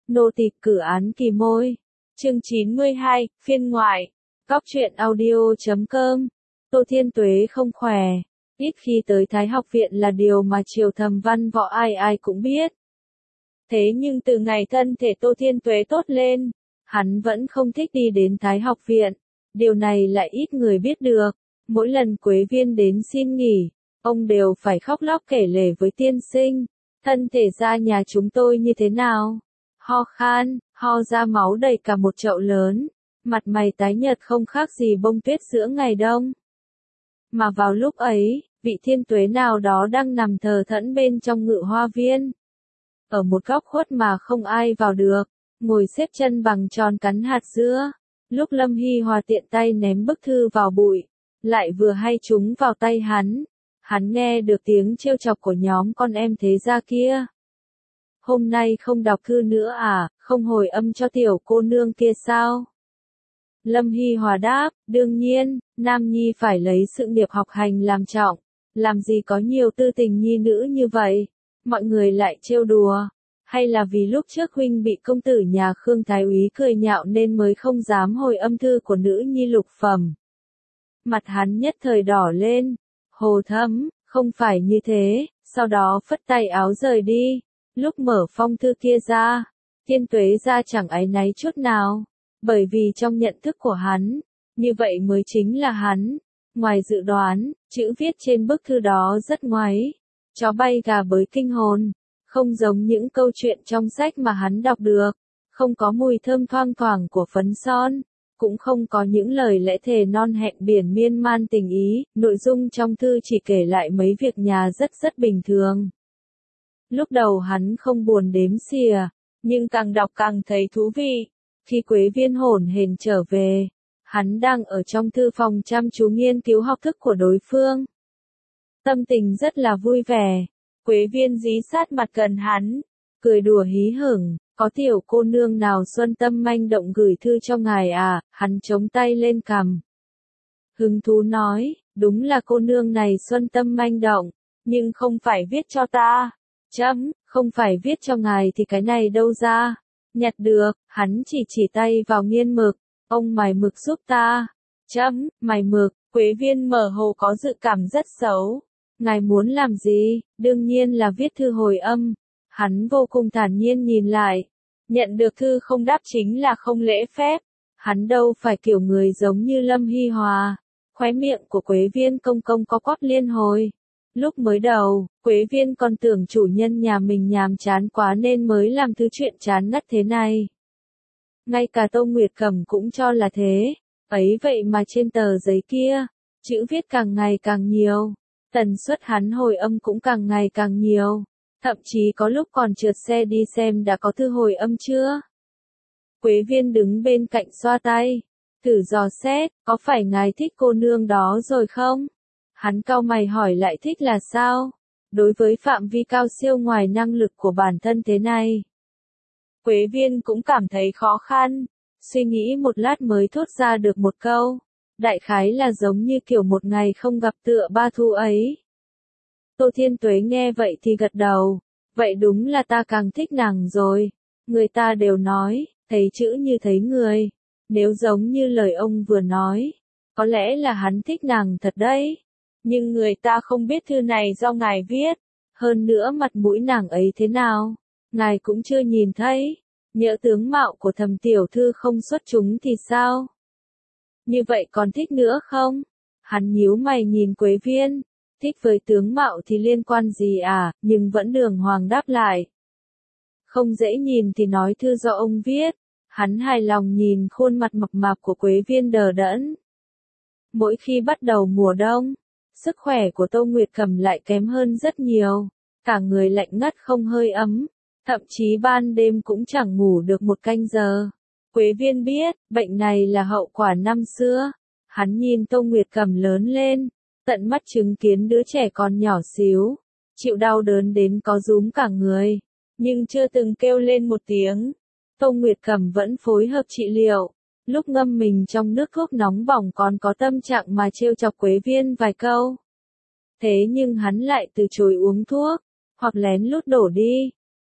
Nô tịch cử án kỳ môi. Chương 92, phiên ngoại. Góc truyện audio.com. Tô Thiên Tuế không khỏe. Ít khi tới Thái học viện là điều mà Triều Thầm văn võ ai ai cũng biết. Thế nhưng từ ngày thân thể Tô Thiên Tuế tốt lên, hắn vẫn không thích đi đến Thái học viện. Điều này lại ít người biết được. Mỗi lần Quế Viên đến xin nghỉ, ông đều phải khóc lóc kể lể với tiên sinh. Thân thể ra nhà chúng tôi như thế nào? Ho khan, ho ra máu đầy cả một chậu lớn. Mặt mày tái nhợt không khác gì bông tuyết giữa ngày đông. Mà vào lúc ấy, vị Thiên Tuế nào đó đang nằm thờ thẫn bên trong ngự hoa viên. Ở một góc khuất mà không ai vào được, ngồi xếp chân bằng tròn cắn hạt dưa. Lúc Lâm Hy Hòa tiện tay ném bức thư vào bụi, lại vừa hay trúng vào tay hắn. Hắn nghe được tiếng trêu chọc của nhóm con em thế gia kia. Hôm nay không đọc thư nữa à, không hồi âm cho tiểu cô nương kia sao? Lâm Hy Hòa đáp, đương nhiên, nam nhi phải lấy sự nghiệp học hành làm trọng, làm gì có nhiều tư tình nhi nữ như vậy, mọi người lại trêu đùa, hay là vì lúc trước huynh bị công tử nhà Khương Thái úy cười nhạo nên mới không dám hồi âm thư của nữ nhi lục phẩm. Mặt hắn nhất thời đỏ lên, Hồ Thấm, không phải như thế, sau đó phất tay áo rời đi. Lúc mở phong thư kia ra, Thiên Tuế ra chẳng áy náy chút nào, bởi vì trong nhận thức của hắn, như vậy mới chính là hắn. Ngoài dự đoán, chữ viết trên bức thư đó rất ngoáy, chó bay gà bới kinh hồn, không giống những câu chuyện trong sách mà hắn đọc được, không có mùi thơm thoang thoảng của phấn son, cũng không có những lời lẽ thề non hẹn biển miên man tình ý, nội dung trong thư chỉ kể lại mấy việc nhà rất bình thường. Lúc đầu hắn không buồn đếm xỉa, nhưng càng đọc càng thấy thú vị. Khi Quế Viên hổn hển trở về, hắn đang ở trong thư phòng chăm chú nghiên cứu học thức của đối phương. Tâm tình rất là vui vẻ, Quế Viên dí sát mặt gần hắn, cười đùa hí hửng, có tiểu cô nương nào xuân tâm manh động gửi thư cho ngài à, hắn chống tay lên cằm. Hứng thú nói, đúng là cô nương này xuân tâm manh động, nhưng không phải viết cho ta. Không phải viết cho ngài thì cái này đâu ra, nhặt được, hắn chỉ tay vào nghiên mực, ông mài mực giúp ta. Mài mực, Quế Viên mở hồ có dự cảm rất xấu. Ngài muốn làm gì? Đương nhiên là viết thư hồi âm. Hắn vô cùng thản nhiên nhìn lại. Nhận được thư không đáp chính là không lễ phép. Hắn đâu phải kiểu người giống như Lâm Hy Hòa. Khóe miệng của Quế Viên công có quắp liên hồi. Lúc mới đầu, Quế Viên còn tưởng chủ nhân nhà mình nhàm chán quá nên mới làm thứ chuyện chán ngắt thế này. Ngay cả Tô Nguyệt Cẩm cũng cho là thế. Ấy vậy mà trên tờ giấy kia, chữ viết càng ngày càng nhiều. Tần suất hắn hồi âm cũng càng ngày càng nhiều. Thậm chí có lúc còn trượt xe đi xem đã có thư hồi âm chưa. Quế Viên đứng bên cạnh xoa tay. Thử dò xét, có phải ngài thích cô nương đó rồi không? Hắn cau mày hỏi lại thích là sao? Đối với phạm vi cao siêu ngoài năng lực của bản thân thế này. Quế Viên cũng cảm thấy khó khăn. Suy nghĩ một lát mới thốt ra được một câu. Đại khái là giống như kiểu một ngày không gặp tựa ba thu ấy. Tô Thiên Tuế nghe vậy thì gật đầu. Vậy đúng là ta càng thích nàng rồi. Người ta đều nói, thấy chữ như thấy người. Nếu giống như lời ông vừa nói, có lẽ là hắn thích nàng thật đấy. Nhưng người ta không biết thư này do ngài viết. Hơn nữa mặt mũi nàng ấy thế nào, ngài cũng chưa nhìn thấy. Nhỡ tướng mạo của Thầm tiểu thư không xuất chúng thì sao? Như vậy còn thích nữa không? Hắn nhíu mày nhìn Quế Viên. Thích với tướng mạo thì liên quan gì à, nhưng vẫn đường hoàng đáp lại. Không dễ nhìn thì nói thư do ông viết. Hắn hài lòng nhìn khuôn mặt mập mạp của Quế Viên đờ đẫn. Mỗi khi bắt đầu mùa đông, sức khỏe của Tô Nguyệt Cẩm lại kém hơn rất nhiều. Cả người lạnh ngắt không hơi ấm. Thậm chí ban đêm cũng chẳng ngủ được một canh giờ. Quế Viên biết, bệnh này là hậu quả năm xưa. Hắn nhìn Tô Nguyệt Cẩm lớn lên, tận mắt chứng kiến đứa trẻ còn nhỏ xíu, chịu đau đớn đến có rúm cả người, nhưng chưa từng kêu lên một tiếng. Tô Nguyệt Cẩm vẫn phối hợp trị liệu, lúc ngâm mình trong nước thuốc nóng bỏng còn có tâm trạng mà trêu chọc Quế Viên vài câu. Thế nhưng hắn lại từ chối uống thuốc, hoặc lén lút đổ đi.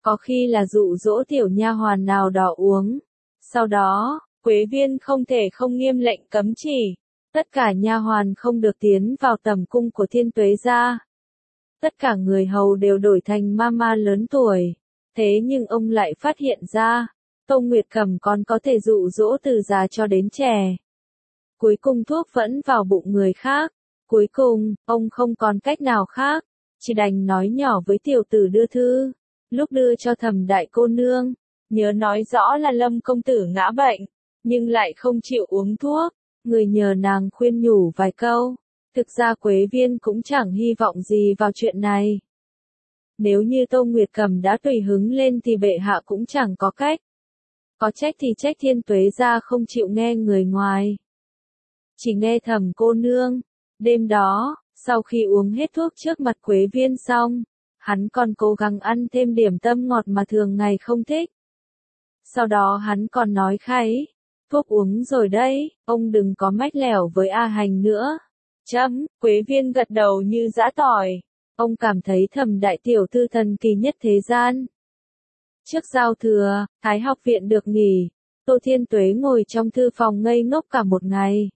có khi là dụ dỗ tiểu nha hoàn nào đó uống. Sau đó, Quế Viên không thể không nghiêm lệnh cấm chỉ, tất cả nha hoàn không được tiến vào tầm cung của Thiên Tuế gia. Tất cả người hầu đều đổi thành mama lớn tuổi, thế nhưng ông lại phát hiện ra, Tô Nguyệt Cầm còn có thể dụ dỗ từ già cho đến trẻ. Cuối cùng thuốc vẫn vào bụng người khác, cuối cùng, ông không còn cách nào khác, chỉ đành nói nhỏ với tiểu tử đưa thư, lúc đưa cho Thẩm đại cô nương, nhớ nói rõ là Lâm công tử ngã bệnh, nhưng lại không chịu uống thuốc, người nhờ nàng khuyên nhủ vài câu. Thực ra Quế Viên cũng chẳng hy vọng gì vào chuyện này. Nếu như Tô Nguyệt Cầm đã tùy hứng lên thì bệ hạ cũng chẳng có cách. Có trách thì trách Thiên Tuế gia không chịu nghe người ngoài. Chỉ nghe Thẩm cô nương. Đêm đó, sau khi uống hết thuốc trước mặt Quế Viên xong, hắn còn cố gắng ăn thêm điểm tâm ngọt mà thường ngày không thích. Sau đó hắn còn nói kháy, thuốc uống rồi đấy, ông đừng có mách lẻo với A Hành nữa. Quế Viên gật đầu như giã tỏi. Ông cảm thấy Thẩm đại tiểu thư thần kỳ nhất thế gian. Trước giao thừa, Thái học viện được nghỉ, Tô Thiên Tuế ngồi trong thư phòng ngây ngốc cả một ngày.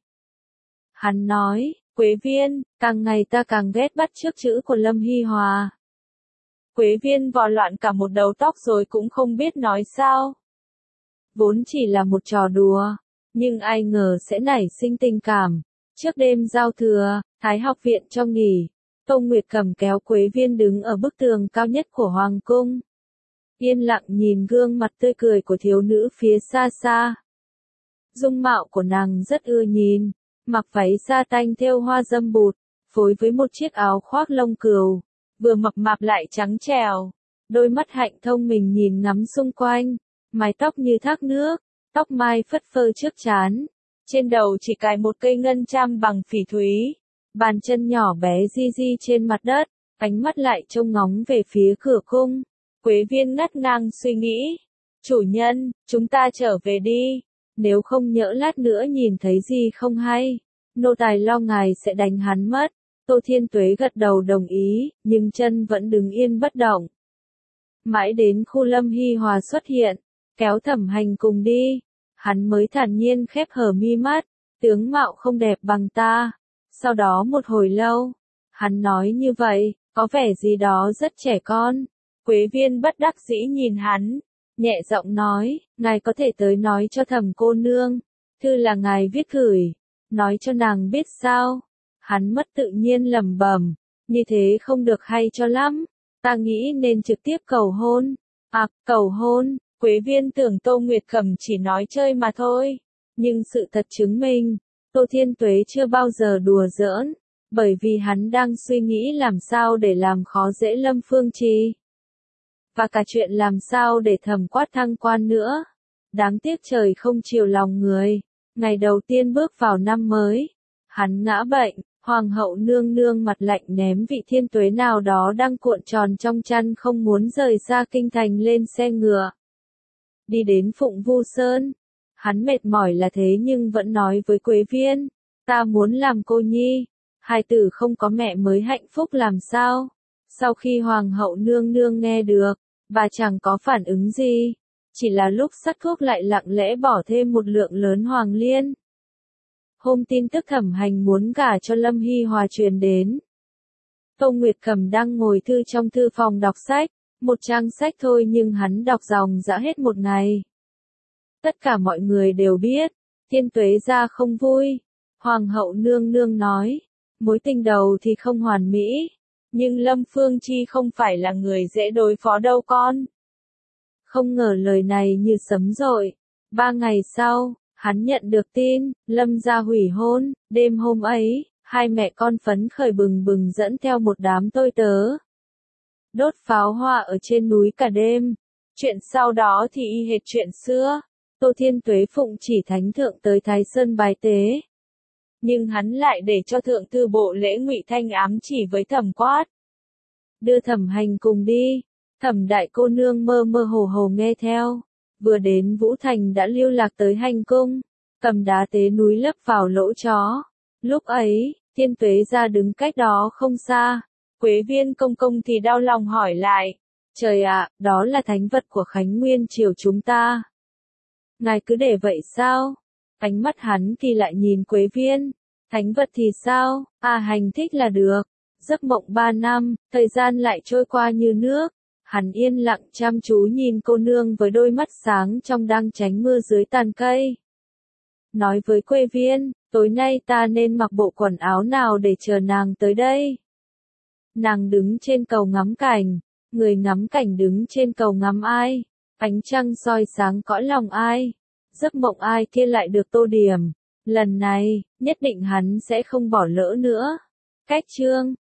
Hắn nói, Quế Viên, càng ngày ta càng ghét bắt chước chữ của Lâm Hy Hòa. Quế Viên vò loạn cả một đầu tóc rồi cũng không biết nói sao. Vốn chỉ là một trò đùa, nhưng ai ngờ sẽ nảy sinh tình cảm. Trước đêm giao thừa, Thái học viện cho nghỉ, Tô Nguyệt Cầm kéo Quế Viên đứng ở bức tường cao nhất của Hoàng cung. Yên lặng nhìn gương mặt tươi cười của thiếu nữ phía xa xa. Dung mạo của nàng rất ưa nhìn, mặc váy sa tanh thêu hoa dâm bụt, phối với một chiếc áo khoác lông cừu, vừa mập mạp lại trắng trẻo. Đôi mắt hạnh thông mình nhìn ngắm xung quanh, mái tóc như thác nước, tóc mai phất phơ trước trán. Trên đầu chỉ cài một cây ngân cham bằng phỉ thúy, bàn chân nhỏ bé di di trên mặt đất, ánh mắt lại trông ngóng về phía cửa cung. Quế Viên ngắt ngang suy nghĩ, chủ nhân, chúng ta trở về đi, nếu không nhỡ lát nữa nhìn thấy gì không hay, nô tài lo ngài sẽ đánh hắn mất. Tô Thiên Tuế gật đầu đồng ý, nhưng chân vẫn đứng yên bất động. Mãi đến khu Lâm Hy Hòa xuất hiện, kéo Thẩm Hành cùng đi. Hắn mới thản nhiên khép hờ mi mắt, tướng mạo không đẹp bằng ta. Sau đó một hồi lâu, hắn nói như vậy, có vẻ gì đó rất trẻ con. Quế Viên bất đắc dĩ nhìn hắn, nhẹ giọng nói, ngài có thể tới nói cho Thẩm cô nương, thư là ngài viết gửi, nói cho nàng biết sao. Hắn mất tự nhiên lẩm bẩm, như thế không được hay cho lắm, ta nghĩ nên trực tiếp cầu hôn. Cầu hôn. Quế Viên tưởng Tô Nguyệt Cầm chỉ nói chơi mà thôi, nhưng sự thật chứng minh, Tô Thiên Tuế chưa bao giờ đùa giỡn, bởi vì hắn đang suy nghĩ làm sao để làm khó dễ Lâm Phương Trì. Và cả chuyện làm sao để Thẩm Quát thăng quan nữa. Đáng tiếc trời không chiều lòng người, ngày đầu tiên bước vào năm mới, hắn ngã bệnh, Hoàng hậu nương nương mặt lạnh ném vị Thiên Tuế nào đó đang cuộn tròn trong chăn không muốn rời xa kinh thành lên xe ngựa. Đi đến Phụng Vu Sơn, hắn mệt mỏi là thế nhưng vẫn nói với Quế Viên, ta muốn làm cô nhi, hài tử không có mẹ mới hạnh phúc làm sao. Sau khi Hoàng hậu nương nương nghe được, bà chẳng có phản ứng gì, chỉ là lúc sắc thuốc lại lặng lẽ bỏ thêm một lượng lớn hoàng liên. Hôm tin tức Thẩm Hành muốn gả cho Lâm Hy Hòa truyền đến, Tô Nguyệt Cầm đang ngồi thư trong thư phòng đọc sách. Một trang sách thôi nhưng hắn đọc dòng dã hết một ngày. Tất cả mọi người đều biết, Thiên Tuế gia không vui. Hoàng hậu nương nương nói, mối tình đầu thì không hoàn mỹ, nhưng Lâm Phương Chi không phải là người dễ đối phó đâu con. Không ngờ lời này như sấm dội. 3 ngày sau, hắn nhận được tin, Lâm gia hủy hôn. Đêm hôm ấy, hai mẹ con phấn khởi bừng bừng dẫn theo một đám tôi tớ. Đốt pháo hoa ở trên núi cả đêm. Chuyện sau đó thì y hệt chuyện xưa. Tô Thiên Tuế phụng chỉ thánh thượng tới Thái Sơn bài tế. Nhưng hắn lại để cho thượng thư bộ lễ Ngụy Thanh ám chỉ với Thẩm Quát. Đưa Thẩm Hành cùng đi. Thẩm đại cô nương mơ mơ hồ hồ nghe theo. Vừa đến Vũ Thành đã lưu lạc tới hành cung. Cầm đá tế núi lấp vào lỗ chó. Lúc ấy, Thiên Tuế gia đứng cách đó không xa. Quế Viên công công thì đau lòng hỏi lại, Trời ạ, đó là thánh vật của Khánh Nguyên triều chúng ta. Ngài cứ để vậy sao? Ánh mắt hắn thì lại nhìn Quế Viên. Thánh vật thì sao? À, hành thích là được. Giấc mộng 3 năm, thời gian lại trôi qua như nước. Hắn yên lặng chăm chú nhìn cô nương với đôi mắt sáng trong đang tránh mưa dưới tàn cây. Nói với Quế Viên, tối nay ta nên mặc bộ quần áo nào để chờ nàng tới đây? Nàng đứng trên cầu ngắm cảnh. Người ngắm cảnh đứng trên cầu ngắm ai? Ánh trăng soi sáng cõi lòng ai? Giấc mộng ai kia lại được tô điểm. Lần này, nhất định hắn sẽ không bỏ lỡ nữa. Cách chương